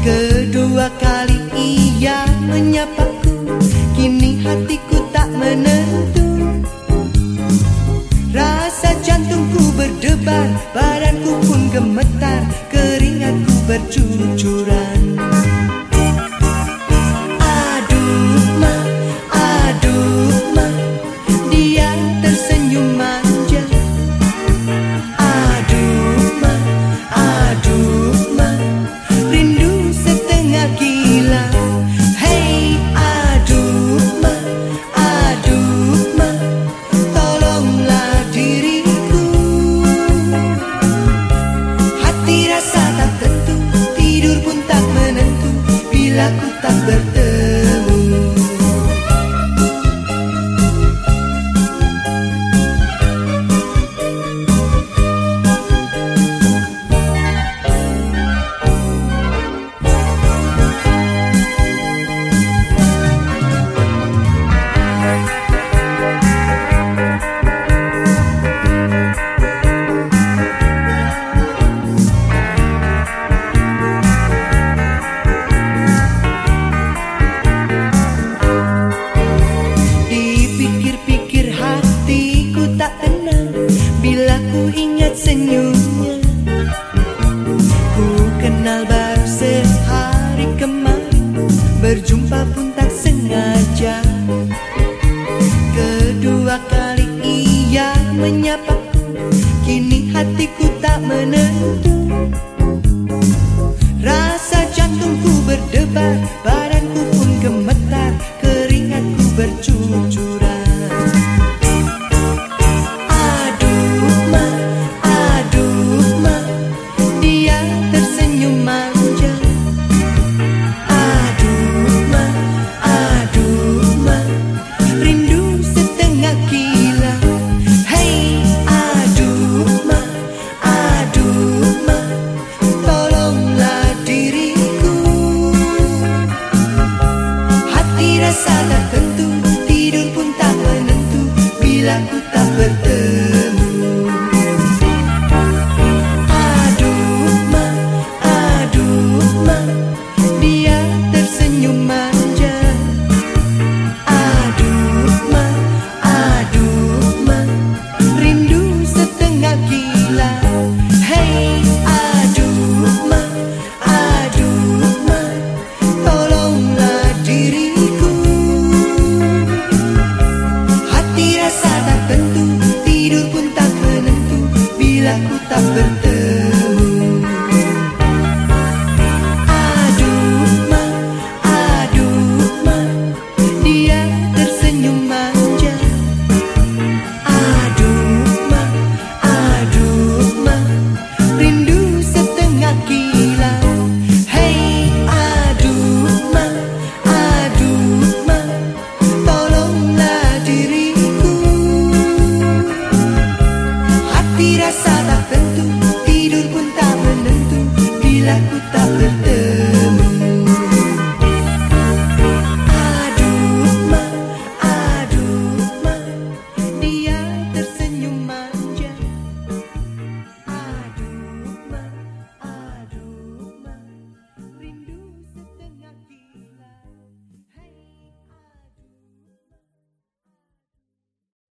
Kedua kali ia menyapaku, kini hatiku tak menentu. Rasa jantungku berdebar, badanku pun gemetar, keringatku bercucuran. Aduh ma, dia tersenyum manja. Aduh ma, rindu setengah gila. Hey, aduh ma, tolonglah diriku. Hati rasa tak tentu, tidur pun tak menentu, bila ku tak bertemu. Bila ku ingat senyumnya, ku kenal baru sehari kemarin, berjumpa pun tak sengaja. Kedua kali ia menyapaku, kini hatiku tak menentu. Rasa jantungku berdebar, badanku pun gemetar, keringatku bercucuran. Rasa tak tentu, tidur pun tak menentu, bila ku tak bertemu. Aduh ma, dia tersenyum manja. Aduh ma, rindu setengah gila. Hey, aduh ma, tolonglah diriku. Rasa tak tentu, tidur pun tak menentu, bila ku tak bertemu. Aduh ma, dia tersenyum manja. Aduh ma, rindu setengah gila. Hey, aduh ma, tolonglah diriku. Rasa tak tentu, tidur pun tak menentu, bila ku tak bertemu.